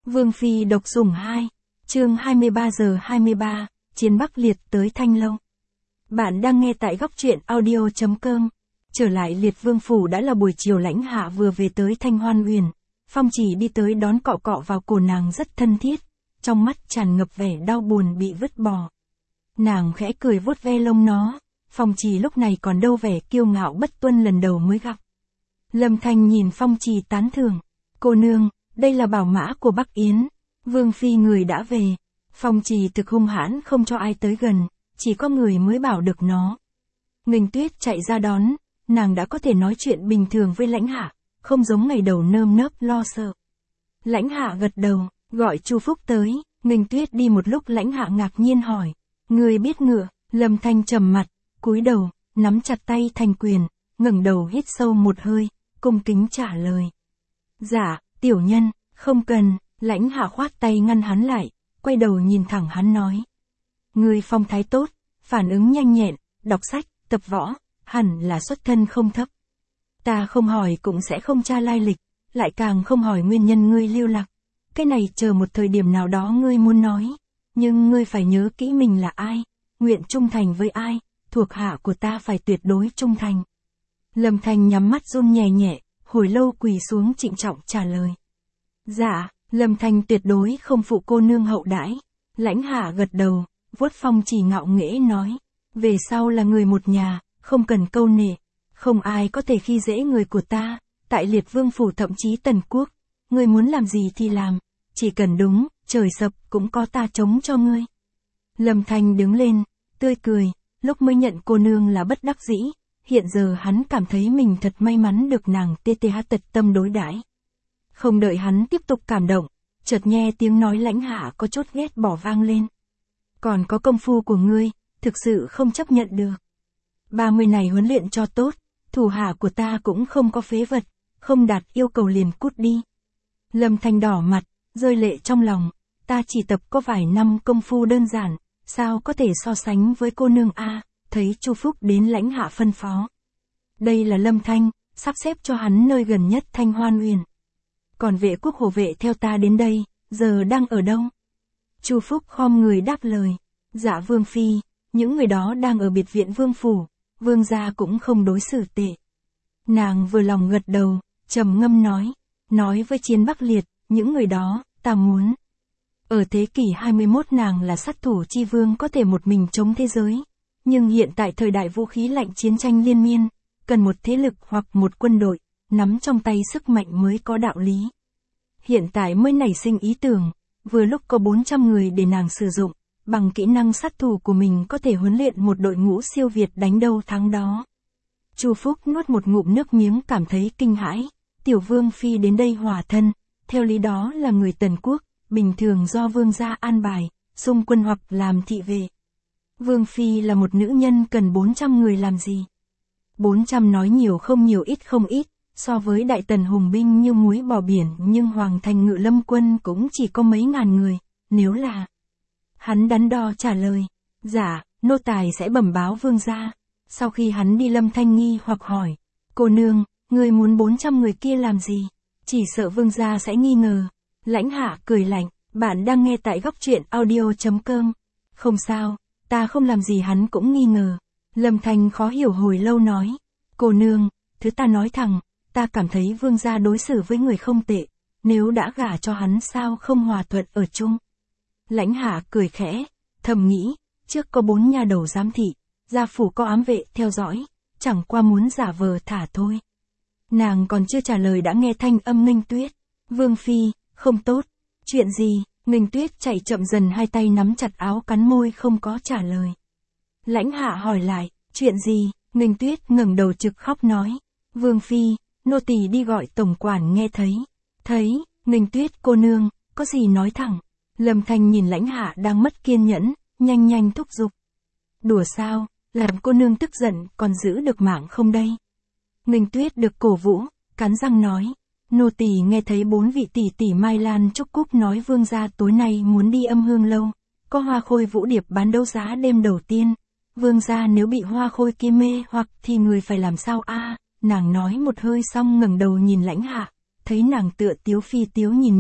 Vương Phi độc sủng 2, chương 23 giờ 23, chiến Bắc Liệt tới Thanh Lâu. Bạn đang nghe tại góc truyện audio.com. Trở lại Liệt Vương Phủ đã là buổi chiều, Lãnh Hạ vừa về tới Thanh Hoan Uyển. Phong Chỉ đi tới đón, cọ cọ vào cổ nàng rất thân thiết, trong mắt tràn ngập vẻ đau buồn bị vứt bỏ. Nàng khẽ cười vuốt ve lông nó. Phong Chỉ lúc này còn đâu vẻ kiêu ngạo bất tuân lần đầu mới gặp. Lâm Thanh nhìn Phong Chỉ tán thưởng, cô nương, đây là bảo mã của Bắc Yến, Vương Phi người đã về. Phong Chỉ thực hung hãn không cho ai tới gần, chỉ có người mới bảo được nó. Nghênh Tuyết chạy ra đón, nàng đã có thể nói chuyện bình thường với Lãnh Hạ, không giống ngày đầu nơm nớp lo sợ. Lãnh Hạ gật đầu, gọi Chu Phúc tới. Nghênh Tuyết đi một lúc, Lãnh Hạ ngạc nhiên hỏi, người biết ngựa? Lâm Thanh trầm mặt, cúi đầu, nắm chặt tay thành quyền, ngẩng đầu hít sâu một hơi, cung kính trả lời. Dạ, tiểu nhân, không cần. Lãnh Hạ khoát tay ngăn hắn lại, quay đầu nhìn thẳng hắn nói. Người phong thái tốt, phản ứng nhanh nhẹn, đọc sách, tập võ, hẳn là xuất thân không thấp. Ta không hỏi cũng sẽ không tra lai lịch, lại càng không hỏi nguyên nhân ngươi lưu lạc. Cái này chờ một thời điểm nào đó ngươi muốn nói, nhưng ngươi phải nhớ kỹ mình là ai, nguyện trung thành với ai, thuộc hạ của ta phải tuyệt đối trung thành. Lâm Thanh nhắm mắt run nhẹ nhẹ, hồi lâu quỳ xuống trịnh trọng trả lời. Dạ, Lâm Thanh tuyệt đối không phụ cô nương hậu đãi. Lãnh Hạ gật đầu, vuốt Phong Chỉ ngạo nghễ nói. Về sau là người một nhà, không cần câu nệ. Không ai có thể khi dễ người của ta, tại Liệt Vương Phủ thậm chí Tần Quốc. Ngươi muốn làm gì thì làm, chỉ cần đúng, trời sập cũng có ta chống cho ngươi. Lâm Thanh đứng lên, tươi cười, lúc mới nhận cô nương là bất đắc dĩ. Hiện giờ hắn cảm thấy mình thật may mắn được nàng tận tâm đối đãi. Không đợi hắn tiếp tục cảm động, chợt nghe tiếng nói Lãnh Hạ có chút ghét bỏ vang lên. Còn có công phu của ngươi, thực sự không chấp nhận được. 30 này huấn luyện cho tốt, thủ hạ của ta cũng không có phế vật, không đạt yêu cầu liền cút đi. Lâm Thanh đỏ mặt, rơi lệ trong lòng, ta chỉ tập có vài năm công phu đơn giản, sao có thể so sánh với cô nương a? Thấy Chu Phúc đến, Lãnh Hạ phân phó. Đây là Lâm Thanh, sắp xếp cho hắn nơi gần nhất Thanh Hoan Uyển. Còn vệ quốc hộ vệ theo ta đến đây, giờ đang ở đâu? Chu Phúc khom người đáp lời. Dạ Vương Phi, những người đó đang ở biệt viện Vương Phủ, Vương gia cũng không đối xử tệ. Nàng vừa lòng gật đầu, trầm ngâm nói với chiến Bắc Liệt, những người đó, ta muốn. Ở thế kỷ 21 nàng là sát thủ chi vương có thể một mình chống thế giới. Nhưng hiện tại thời đại vũ khí lạnh chiến tranh liên miên, cần một thế lực hoặc một quân đội, nắm trong tay sức mạnh mới có đạo lý. Hiện tại mới nảy sinh ý tưởng, vừa lúc có 400 người để nàng sử dụng, bằng kỹ năng sát thủ của mình có thể huấn luyện một đội ngũ siêu việt đánh đâu thắng đó. Chu Phúc nuốt một ngụm nước miếng, cảm thấy kinh hãi. Tiểu Vương Phi đến đây hòa thân, theo lý đó là người Tần Quốc, bình thường do Vương gia an bài, xung quân hoặc làm thị vệ. Vương Phi là một nữ nhân, cần 400 người làm gì? 400 nói nhiều không nhiều, ít không ít, so với Đại Tần hùng binh như muối bỏ biển, nhưng Hoàng thành Ngự Lâm quân cũng chỉ có mấy ngàn người, nếu là... Hắn đắn đo trả lời, dạ, nô tài sẽ bẩm báo Vương gia. Sau khi hắn đi, Lâm Thanh nghi hoặc hỏi, cô nương, người muốn 400 người kia làm gì? Chỉ sợ Vương gia sẽ nghi ngờ. Lãnh Hạ cười lạnh, bạn đang nghe tại góc truyện audio.com. Không sao, ta không làm gì hắn cũng nghi ngờ. Lâm Thanh khó hiểu hồi lâu nói, cô nương, thứ ta nói thẳng, ta cảm thấy Vương gia đối xử với người không tệ, nếu đã gả cho hắn sao không hòa thuận ở chung. Lãnh Hạ cười khẽ, thầm nghĩ, trước có 4 nha đầu giám thị, gia phủ có ám vệ theo dõi, chẳng qua muốn giả vờ thả thôi. Nàng còn chưa trả lời đã nghe thanh âm Nghênh Tuyết. Vương Phi, không tốt. Chuyện gì? Nghênh Tuyết chạy chậm dần, hai tay nắm chặt áo, cắn môi không có trả lời. Lãnh Hạ hỏi lại, chuyện gì? Nghênh Tuyết ngẩng đầu trực khóc nói. Vương Phi, nô tỳ đi gọi tổng quản nghe thấy. Thấy, Nghênh Tuyết cô nương, có gì nói thẳng. Lâm Thanh nhìn Lãnh Hạ đang mất kiên nhẫn, nhanh thúc giục. Đùa sao, làm cô nương tức giận còn giữ được mạng không đây? Nghênh Tuyết được cổ vũ, cắn răng nói. Nô tỳ nghe thấy 4 vị tỷ tỷ Mai Lan Trúc Cúc nói Vương gia tối nay muốn đi Âm Hương lâu, có hoa khôi vũ điệp bán đấu giá đêm đầu tiên. Vương gia nếu bị hoa khôi kia mê hoặc thì người phải làm sao a? Nàng nói một hơi xong ngẩng đầu nhìn Lãnh Hạ, thấy nàng tựa tiếu phi tiếu nhìn mình,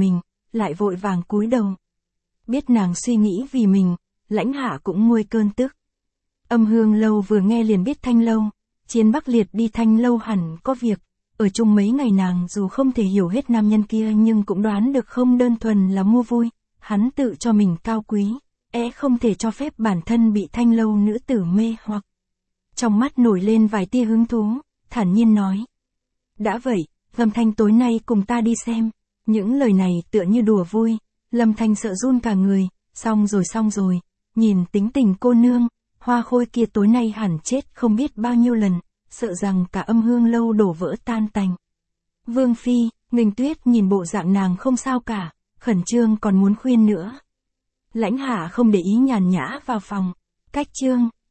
lại vội vàng cúi đầu. Biết nàng suy nghĩ vì mình, Lãnh Hạ cũng nguôi cơn tức. Âm Hương Lâu vừa nghe liền biết Thanh Lâu, Chiến Bắc Liệt đi Thanh Lâu hẳn có việc, ở chung mấy ngày nàng dù không thể hiểu hết nam nhân kia nhưng cũng đoán được không đơn thuần là mua vui, hắn tự cho mình cao quý, không thể cho phép bản thân bị Thanh Lâu nữ tử mê hoặc. Trong mắt nổi lên vài tia hứng thú, thản nhiên nói. Đã vậy, Lâm Thanh tối nay cùng ta đi xem. Những lời này tựa như đùa vui, Lâm Thanh sợ run cả người, xong rồi, nhìn tính tình cô nương, Hoa Khôi kia tối nay hẳn chết không biết bao nhiêu lần, sợ rằng cả Âm Hương Lâu đổ vỡ tan tành. Vương Phi, Nghênh Tuyết nhìn bộ dạng nàng không sao cả, khẩn trương còn muốn khuyên nữa. Lãnh Hạ không để ý nhàn nhã vào phòng, cách chương.